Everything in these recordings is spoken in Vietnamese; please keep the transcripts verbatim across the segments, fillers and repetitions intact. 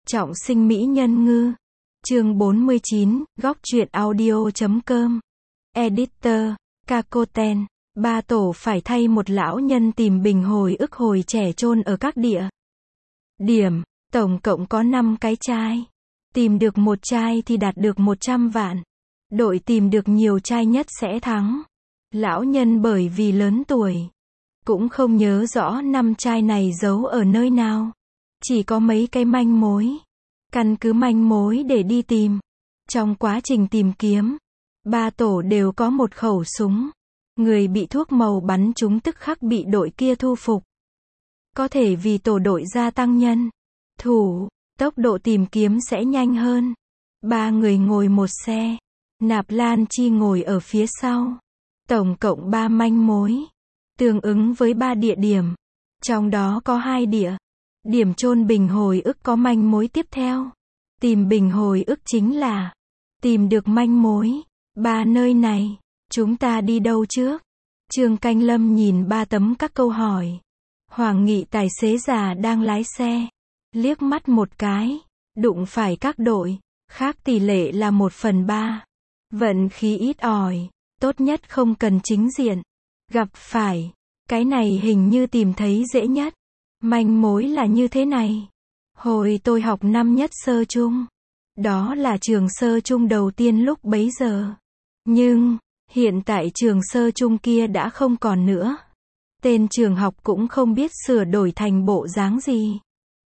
Trọng sinh mỹ nhân ngư. Chương bốn mươi chín, góc truyện audio chấm com. Editor, Kakoten. Ba tổ phải thay một lão nhân tìm bình hồi ức hồi trẻ chôn ở các địa điểm. Tổng cộng có năm cái chai. Tìm được một chai thì đạt được một trăm vạn. Đội tìm được nhiều chai nhất sẽ thắng. Lão nhân bởi vì lớn tuổi, cũng không nhớ rõ năm chai này giấu ở nơi nào. Chỉ có mấy cái manh mối. Căn cứ manh mối để đi tìm. Trong quá trình tìm kiếm, ba tổ đều có một khẩu súng. Người bị thuốc màu bắn trúng tức khắc bị đội kia thu phục. Có thể vì tổ đội gia tăng nhân thủ, tốc độ tìm kiếm sẽ nhanh hơn. Ba người ngồi một xe. Nạp Lan Chi ngồi ở phía sau. Tổng cộng ba manh mối. Tương ứng với ba địa điểm. Trong đó có hai địa điểm chôn bình hồi ức có manh mối tiếp theo. Tìm bình hồi ức chính là tìm được manh mối. Ba nơi này, chúng ta đi đâu trước? Trương Canh Lâm nhìn ba tấm các câu hỏi. Hoàng Nghị tài xế già đang lái xe. Liếc mắt một cái. Đụng phải các đội. Khác tỷ lệ là một phần ba. Vận khí ít ỏi. Tốt nhất không cần chính diện. Gặp phải. Cái này hình như tìm thấy dễ nhất. Manh mối là như thế này. Hồi tôi học năm nhất sơ trung. Đó là trường sơ trung đầu tiên lúc bấy giờ. Nhưng, hiện tại trường sơ trung kia đã không còn nữa. Tên trường học cũng không biết sửa đổi thành bộ dáng gì.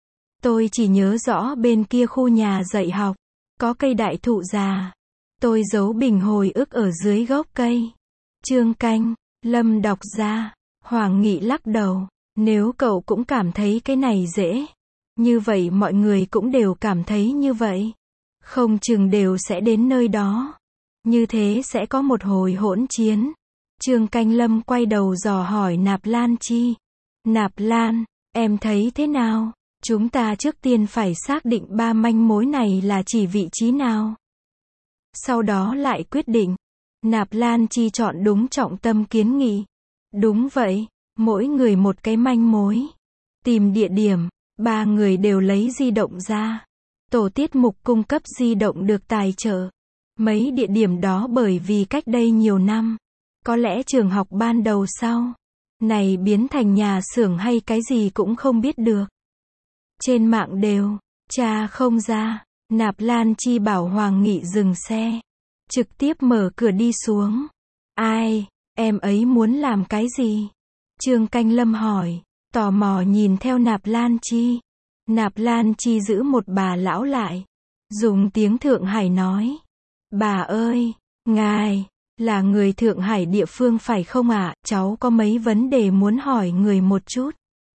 Tôi chỉ nhớ rõ bên kia khu nhà dạy học, có cây đại thụ già. Tôi giấu bình hồi ức ở dưới gốc cây. Trương Canh Lâm đọc ra. Hoàng Nghị lắc đầu. Nếu cậu cũng cảm thấy cái này dễ, như vậy mọi người cũng đều cảm thấy như vậy. Không chừng đều sẽ đến nơi đó. Như thế sẽ có một hồi hỗn chiến. Trương Canh Lâm quay đầu dò hỏi Nạp Lan Chi. Nạp Lan, em thấy thế nào? Chúng ta trước tiên phải xác định ba manh mối này là chỉ vị trí nào. Sau đó lại quyết định. Nạp Lan Chi chọn đúng trọng tâm kiến nghị. Đúng vậy, mỗi người một cái manh mối. Tìm địa điểm, ba người đều lấy di động ra. Tổ tiết mục cung cấp di động được tài trợ. Mấy địa điểm đó bởi vì cách đây nhiều năm. Có lẽ trường học ban đầu sau này biến thành nhà xưởng hay cái gì cũng không biết được. Trên mạng đều tra không ra. Nạp Lan Chi bảo Hoàng Nghị dừng xe. Trực tiếp mở cửa đi xuống. Ai, em ấy muốn làm cái gì? Trương Canh Lâm hỏi. Tò mò nhìn theo Nạp Lan Chi. Nạp Lan Chi giữ một bà lão lại. Dùng tiếng Thượng Hải nói. Bà ơi, ngài, là người Thượng Hải địa phương phải không ạ? À? Cháu có mấy vấn đề muốn hỏi người một chút.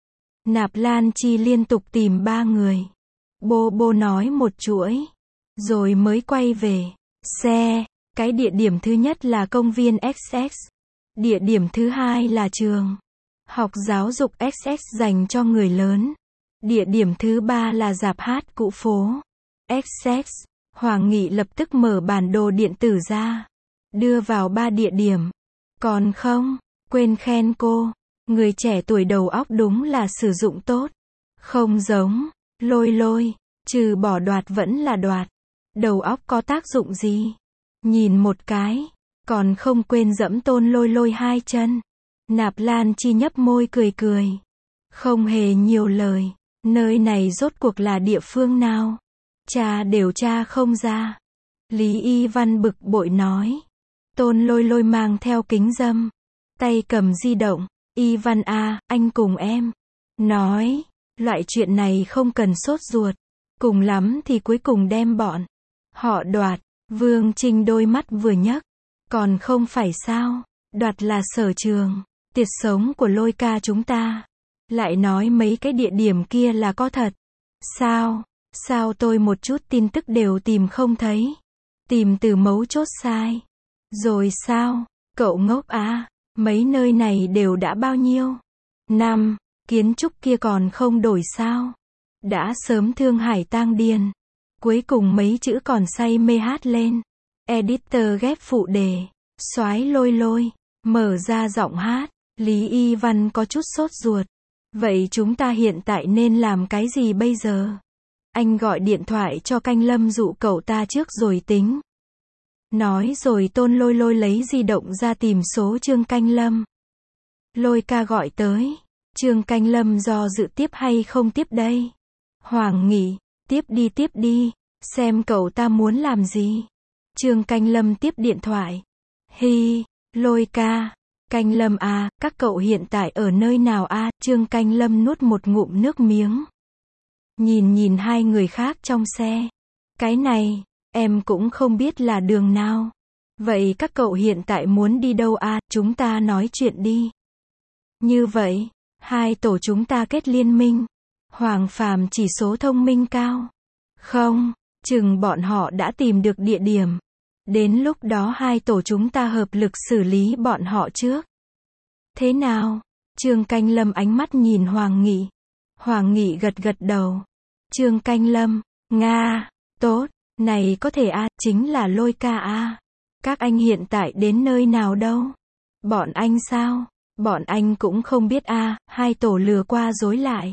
Nạp Lan Chi liên tục tìm ba người. Bô bô nói một chuỗi. Rồi mới quay về. Xe, cái địa điểm thứ nhất là công viên ích ích. Địa điểm thứ hai là trường học giáo dục ích ích dành cho người lớn. Địa điểm thứ ba là rạp hát cũ phố ích ích. Hoàng Nghị lập tức mở bản đồ điện tử ra. Đưa vào ba địa điểm. Còn không, quên khen cô. Người trẻ tuổi đầu óc đúng là sử dụng tốt. Không giống Lôi Lôi, trừ bỏ đoạt vẫn là đoạt. Đầu óc có tác dụng gì? Nhìn một cái, còn không quên dẫm Tôn Lôi Lôi hai chân. Nạp Lan Chi nhấp môi cười cười. Không hề nhiều lời. Nơi này rốt cuộc là địa phương nào? Cha đều tra không ra. Lý Y Văn bực bội nói. Tôn Lôi Lôi mang theo kính râm, tay cầm di động. Y Văn a, anh cùng em nói, loại chuyện này không cần sốt ruột. Cùng lắm thì cuối cùng đem bọn họ đoạt. Vương Trinh đôi mắt vừa nhấc. Còn không phải sao? Đoạt là sở trường, tiệt sống của Lôi ca chúng ta. Lại nói mấy cái địa điểm kia là có thật. Sao? Sao tôi một chút tin tức đều tìm không thấy? Tìm từ mấu chốt sai. Rồi sao? Cậu ngốc à? Mấy nơi này đều đã bao nhiêu năm, kiến trúc kia còn không đổi sao? Đã sớm Thương Hải tang điền. Cuối cùng mấy chữ còn say mê hát lên. Editor ghép phụ đề. Soái Lôi Lôi. Mở ra giọng hát. Lý Y Văn có chút sốt ruột. Vậy chúng ta hiện tại nên làm cái gì bây giờ? anh gọi điện thoại cho Canh Lâm dụ cậu ta trước rồi tính. Nói rồi Tôn Lôi Lôi lấy di động ra tìm số Trương Canh Lâm. Lôi ca gọi tới. Trương Canh Lâm do dự tiếp hay không tiếp đây? Hoàng Nghị, tiếp đi tiếp đi, xem cậu ta muốn làm gì. Trương Canh Lâm tiếp điện thoại. Hi, Lôi ca. Canh Lâm à, các cậu hiện tại ở nơi nào à? Trương Canh Lâm nuốt một ngụm nước miếng. Nhìn nhìn hai người khác trong xe. Cái này, em cũng không biết là đường nào. Vậy các cậu hiện tại muốn đi đâu à? Chúng ta nói chuyện đi. Như vậy, hai tổ chúng ta kết liên minh. Hoàng Phàm chỉ số thông minh cao. Không, chừng bọn họ đã tìm được địa điểm. Đến lúc đó hai tổ chúng ta hợp lực xử lý bọn họ trước. Thế nào? Trương Canh Lâm ánh mắt nhìn Hoàng Nghị. Hoàng Nghị gật gật đầu. Trương Canh Lâm, Nga, tốt, này có thể à, chính là Lôi ca à. Các anh hiện tại đến nơi nào đâu? Bọn anh sao? Bọn anh cũng không biết à, hai tổ lừa qua dối lại.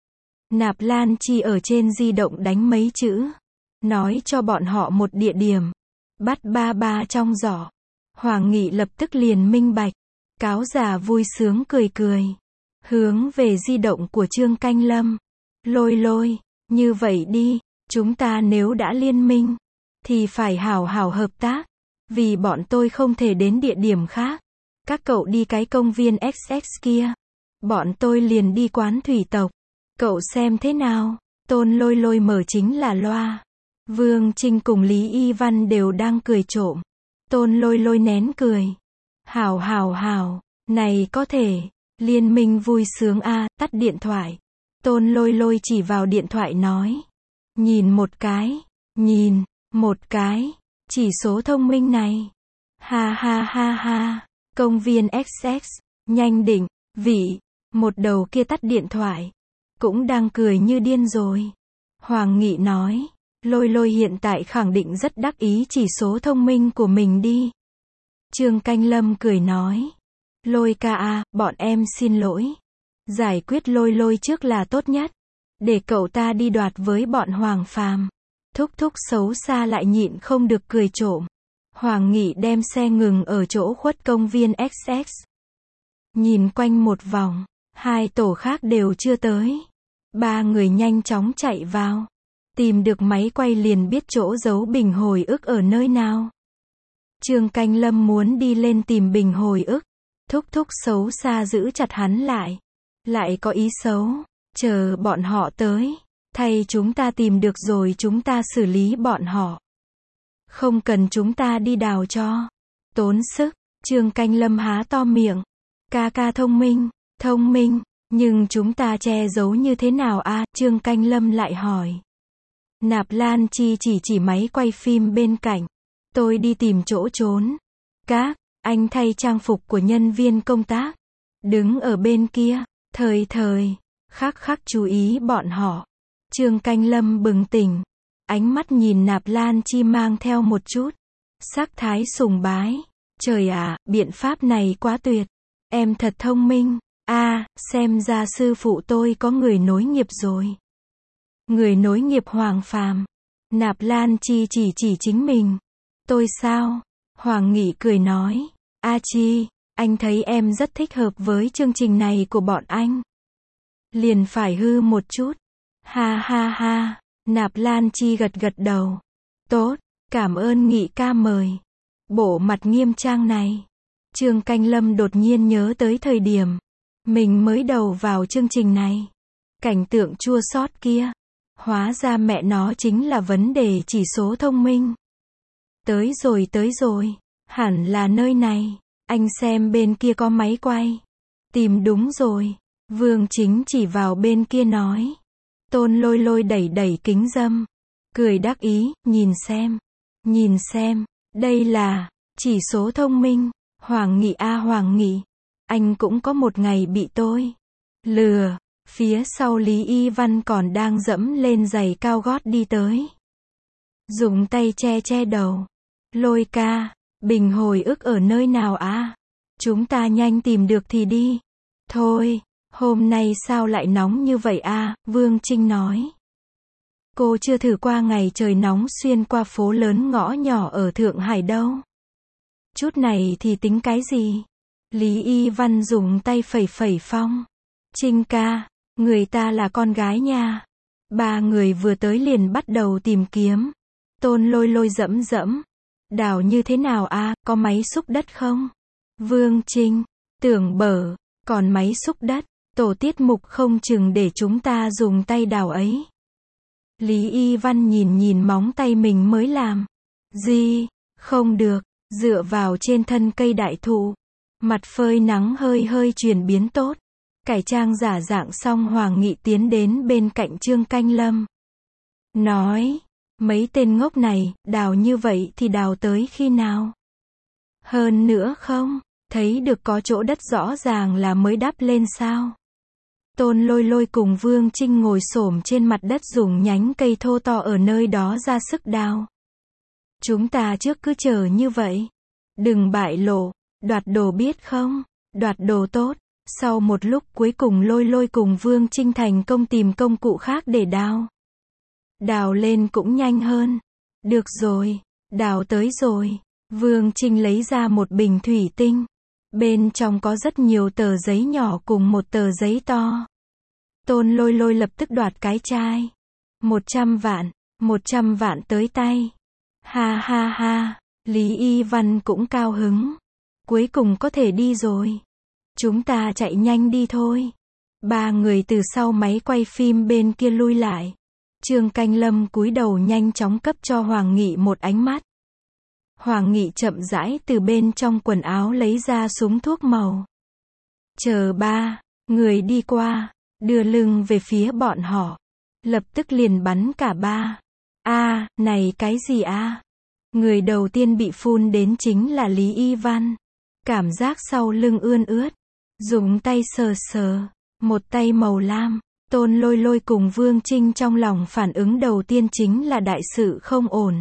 Nạp Lan Chi ở trên di động đánh mấy chữ. Nói cho bọn họ một địa điểm. Bắt ba ba trong giỏ. Hoàng Nghị lập tức liền minh bạch. Cáo già vui sướng cười cười. Hướng về di động của Trương Canh Lâm. Lôi Lôi, như vậy đi, chúng ta nếu đã liên minh, thì phải hảo hảo hợp tác. Vì bọn tôi không thể đến địa điểm khác. Các cậu đi cái công viên ích ích kia. Bọn tôi liền đi quán thủy tộc. Cậu xem thế nào? Tôn Lôi Lôi mở chính là loa. Vương Trinh cùng Lý Y Văn đều đang cười trộm. Tôn Lôi Lôi nén cười. Hảo hảo hảo, này có thể. Liên minh vui sướng a, tắt điện thoại. Tôn Lôi Lôi chỉ vào điện thoại nói. Nhìn một cái, nhìn, một cái, chỉ số thông minh này. Ha ha ha ha, công viên ích ích, nhanh định, vị, một đầu kia tắt điện thoại. Cũng đang cười như điên rồi. Hoàng Nghị nói. Lôi Lôi hiện tại khẳng định rất đắc ý chỉ số thông minh của mình đi. Trương Canh Lâm cười nói. Lôi ca à, bọn em xin lỗi. Giải quyết Lôi Lôi trước là tốt nhất. Để cậu ta đi đoạt với bọn Hoàng Phàm. Thúc thúc xấu xa lại nhịn không được cười trộm. Hoàng Nghị đem xe ngừng ở chỗ khuất công viên ích ích. Nhìn quanh một vòng. Hai tổ khác đều chưa tới. Ba người nhanh chóng chạy vào. Tìm được máy quay liền biết chỗ giấu bình hồi ức ở nơi nào. Trương Canh Lâm muốn đi lên tìm bình hồi ức. Thúc thúc xấu xa giữ chặt hắn lại. Lại có ý xấu. Chờ bọn họ tới. Thay chúng ta tìm được rồi chúng ta xử lý bọn họ. Không cần chúng ta đi đào cho. Tốn sức. Trương Canh Lâm há to miệng. Ca ca thông minh. Thông minh. Nhưng chúng ta che giấu như thế nào a? Trương Canh Lâm lại hỏi. Nạp Lan Chi chỉ chỉ máy quay phim bên cạnh. Tôi đi tìm chỗ trốn. Các anh thay trang phục của nhân viên công tác. Đứng ở bên kia. Thời thời. Khắc khắc chú ý bọn họ. Trương Canh Lâm bừng tỉnh. Ánh mắt nhìn Nạp Lan Chi mang theo một chút. Sắc thái sùng bái. Trời ạ, biện pháp này quá tuyệt. Em thật thông minh. A, à, xem ra sư phụ tôi có người nối nghiệp rồi. Người nối nghiệp Hoàng Phàm. Nạp Lan Chi chỉ chỉ chính mình. Tôi sao? Hoàng Nghị cười nói. A Chi, anh thấy em rất thích hợp với chương trình này của bọn anh. Liền phải hư một chút. Ha ha ha. Nạp Lan Chi gật gật đầu. Tốt, cảm ơn Nghị ca mời. Bộ mặt nghiêm trang này. Trương Canh Lâm đột nhiên nhớ tới thời điểm mình mới đầu vào chương trình này. Cảnh tượng chua xót kia. Hóa ra mẹ nó chính là vấn đề chỉ số thông minh. Tới rồi tới rồi. Hẳn là nơi này. Anh xem bên kia có máy quay. Tìm đúng rồi. Vương Chính chỉ vào bên kia nói. Tôn Lôi Lôi đẩy đẩy kính râm. Cười đắc ý, nhìn xem. Nhìn xem. Đây là chỉ số thông minh. Hoàng Nghị a Hoàng Nghị. Anh cũng có một ngày bị tôi lừa. Phía sau Lý Y Văn còn đang dẫm lên giày cao gót đi tới. Dùng tay che che đầu. Lôi ca, bình hồi ức ở nơi nào à? Chúng ta nhanh tìm được thì đi. Thôi, hôm nay sao lại nóng như vậy à? Vương Trinh nói. Cô chưa thử qua ngày trời nóng xuyên qua phố lớn ngõ nhỏ ở Thượng Hải đâu. Chút này thì tính cái gì? Lý Y Văn dùng tay phẩy phẩy Phong. Trinh ca, người ta là con gái nha. Ba người vừa tới liền bắt đầu tìm kiếm. Tôn Lôi Lôi dẫm dẫm. Đào như thế nào a, có máy xúc đất không? Vương Trinh, tưởng bở, còn máy xúc đất, tổ tiết mục không chừng để chúng ta dùng tay đào ấy. Lý Y Văn nhìn nhìn móng tay mình mới làm. Gì, không được, dựa vào trên thân cây đại thụ. Mặt phơi nắng hơi hơi chuyển biến tốt. Cải trang giả dạng xong Hoàng Nghị tiến đến bên cạnh Trương Canh Lâm. Nói, mấy tên ngốc này, đào như vậy thì đào tới khi nào? Hơn nữa không, thấy được có chỗ đất rõ ràng là mới đắp lên sao? Tôn Lôi Lôi cùng Vương Trinh ngồi xổm trên mặt đất dùng nhánh cây thô to ở nơi đó ra sức đào. Chúng ta trước cứ chờ như vậy. Đừng bại lộ, đoạt đồ biết không? Đoạt đồ tốt. Sau một lúc cuối cùng Lôi Lôi cùng Vương Trinh thành công tìm công cụ khác để đào. Đào lên cũng nhanh hơn. Được rồi, đào tới rồi. Vương Trinh lấy ra một bình thủy tinh. Bên trong có rất nhiều tờ giấy nhỏ cùng một tờ giấy to. Tôn Lôi Lôi lập tức đoạt cái chai. Một trăm vạn, một trăm vạn tới tay. Ha ha ha, Lý Y Văn cũng cao hứng. Cuối cùng có thể đi rồi. Chúng ta chạy nhanh đi thôi. Ba người từ sau máy quay phim bên kia lui lại. Trương Canh Lâm cúi đầu nhanh chóng cấp cho Hoàng Nghị một ánh mắt. Hoàng Nghị chậm rãi từ bên trong quần áo lấy ra súng thuốc màu. Chờ ba, người đi qua, đưa lưng về phía bọn họ. Lập tức liền bắn cả ba. A, này cái gì a? Người đầu tiên bị phun đến chính là Lý Y Văn. Cảm giác sau lưng ươn ướt. Dùng tay sờ sờ. Một tay màu lam. Tôn Lôi Lôi cùng Vương Trinh trong lòng phản ứng đầu tiên chính là đại sự không ổn.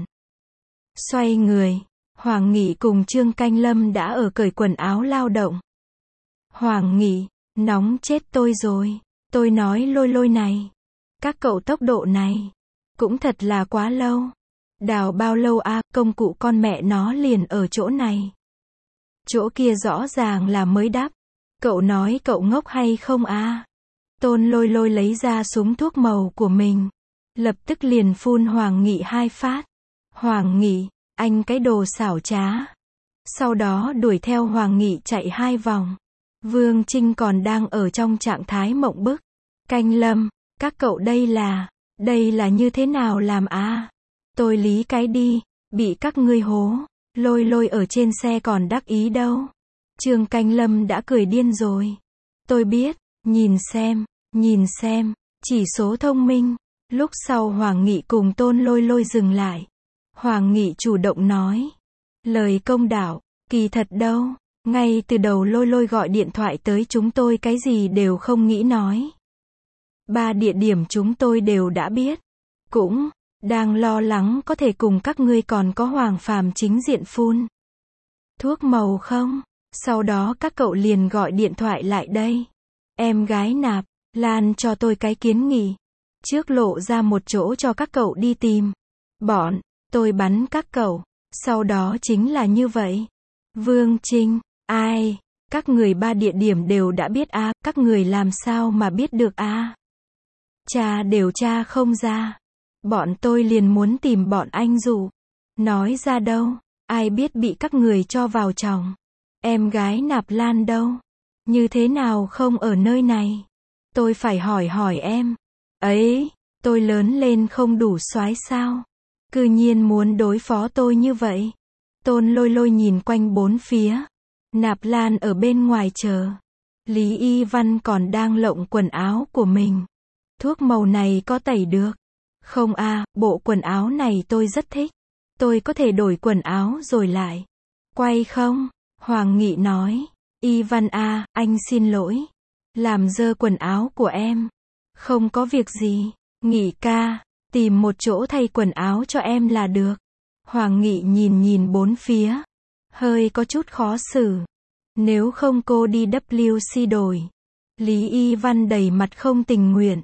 Xoay người. Hoàng Nghị cùng Trương Canh Lâm đã ở cởi quần áo lao động. Hoàng Nghị, nóng chết tôi rồi. Tôi nói Lôi Lôi này. Các cậu tốc độ này. Cũng thật là quá lâu. Đào bao lâu a, công cụ con mẹ nó liền ở chỗ này. Chỗ kia rõ ràng là mới đắp. Cậu nói cậu ngốc hay không a? Tôn Lôi Lôi lấy ra súng thuốc màu của mình. Lập tức liền phun Hoàng Nghị hai phát. Hoàng Nghị, anh cái đồ xảo trá. Sau đó đuổi theo Hoàng Nghị chạy hai vòng. Vương Trinh còn đang ở trong trạng thái mộng bức. Canh Lâm, các cậu đây là, đây là như thế nào làm a? Tôi lý cái đi, bị các ngươi hố. Lôi Lôi ở trên xe còn đắc ý đâu. Trương Canh Lâm đã cười điên rồi. Tôi biết, nhìn xem, nhìn xem, chỉ số thông minh. Lúc sau Hoàng Nghị cùng Tôn Lôi Lôi dừng lại. Hoàng Nghị chủ động nói. Lời công đạo, kỳ thật đâu. Ngay từ đầu Lôi Lôi gọi điện thoại tới chúng tôi cái gì đều không nghĩ nói. Ba địa điểm chúng tôi đều đã biết. Cũng, đang lo lắng có thể cùng các ngươi còn có Hoàng Phàm chính diện phun thuốc màu không? Sau đó các cậu liền gọi điện thoại lại đây. Em gái Nạp Lan cho tôi cái kiến nghị. Trước lộ ra một chỗ cho các cậu đi tìm. Bọn, tôi bắn các cậu. Sau đó chính là như vậy. Vương Trinh, ai? Các người ba địa điểm đều đã biết a, à, các người làm sao mà biết được a? À? Cha đều tra không ra. Bọn tôi liền muốn tìm bọn anh dụ. Nói ra đâu, ai biết bị các người cho vào chồng. Em gái Nạp Lan đâu? Như thế nào không ở nơi này? Tôi phải hỏi hỏi em. Ấy, tôi lớn lên không đủ soái sao? Cư nhiên muốn đối phó tôi như vậy. Tôn Lôi Lôi nhìn quanh bốn phía. Nạp Lan ở bên ngoài chờ. Lý Y Văn còn đang lộng quần áo của mình. Thuốc màu này có tẩy được. Không a, à, bộ quần áo này tôi rất thích. Tôi có thể đổi quần áo rồi lại. Quay không? Hoàng Nghị nói. Y Văn a, à, anh xin lỗi. Làm dơ quần áo của em. Không có việc gì. Nghị ca, tìm một chỗ thay quần áo cho em là được. Hoàng Nghị nhìn nhìn bốn phía. Hơi có chút khó xử. Nếu không cô đi vê kép xê đổi. Lý Y Văn đầy mặt không tình nguyện.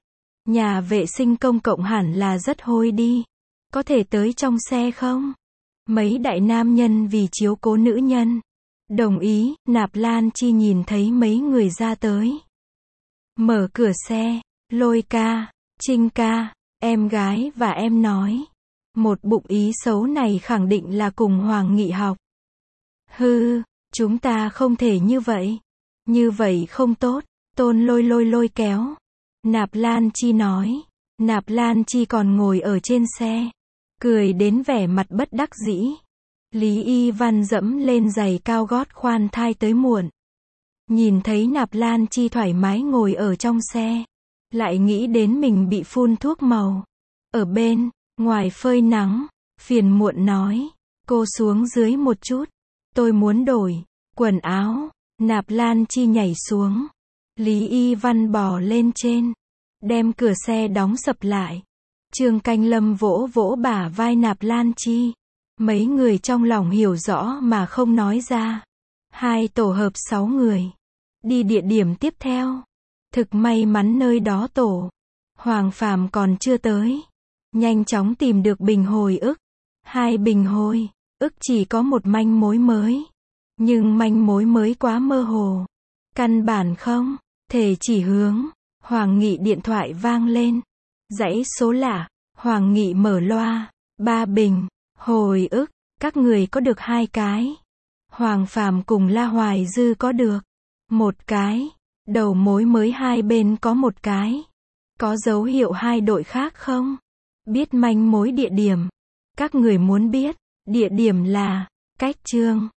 Nhà vệ sinh công cộng hẳn là rất hôi đi. Có thể tới trong xe không? Mấy đại nam nhân vì chiếu cố nữ nhân. Đồng ý, Nạp Lan Chi nhìn thấy mấy người ra tới. Mở cửa xe, Lôi ca, Trinh ca, em gái và em nói. Một bụng ý xấu này khẳng định là cùng Hoàng Nghị học. Hư, chúng ta không thể như vậy. Như vậy không tốt, Tôn Lôi lôi lôi kéo. Nạp Lan Chi nói. Nạp Lan Chi còn ngồi ở trên xe. Cười đến vẻ mặt bất đắc dĩ. Lý Y Văn dẫm lên giày cao gót khoan thai tới muộn. Nhìn thấy Nạp Lan Chi thoải mái ngồi ở trong xe. Lại nghĩ đến mình bị phun thuốc màu. Ở bên, ngoài phơi nắng. Phiền muộn nói. Cô xuống dưới một chút. Tôi muốn đổi quần áo. Nạp Lan Chi nhảy xuống. Lý Y Văn bò lên trên. Đem cửa xe đóng sập lại. Trương Canh Lâm vỗ vỗ bả vai Nạp Lan Chi. Mấy người trong lòng hiểu rõ mà không nói ra. Hai tổ hợp sáu người. Đi địa điểm tiếp theo. Thực may mắn nơi đó tổ Hoàng Phàm còn chưa tới. Nhanh chóng tìm được bình hồi ức. Hai bình hồi ức chỉ có một manh mối mới. Nhưng manh mối mới quá mơ hồ. Căn bản không thể chỉ hướng. Hoàng Nghị điện thoại vang lên. Dãy số lạ. Hoàng Nghị mở loa. Ba bình hồi ức. Các người có được hai cái. Hoàng Phàm cùng La Hoài Dư có được một cái. Đầu mối mới hai bên có một cái. Có dấu hiệu hai đội khác không? Biết manh mối địa điểm. Các người muốn biết địa điểm là cách Trương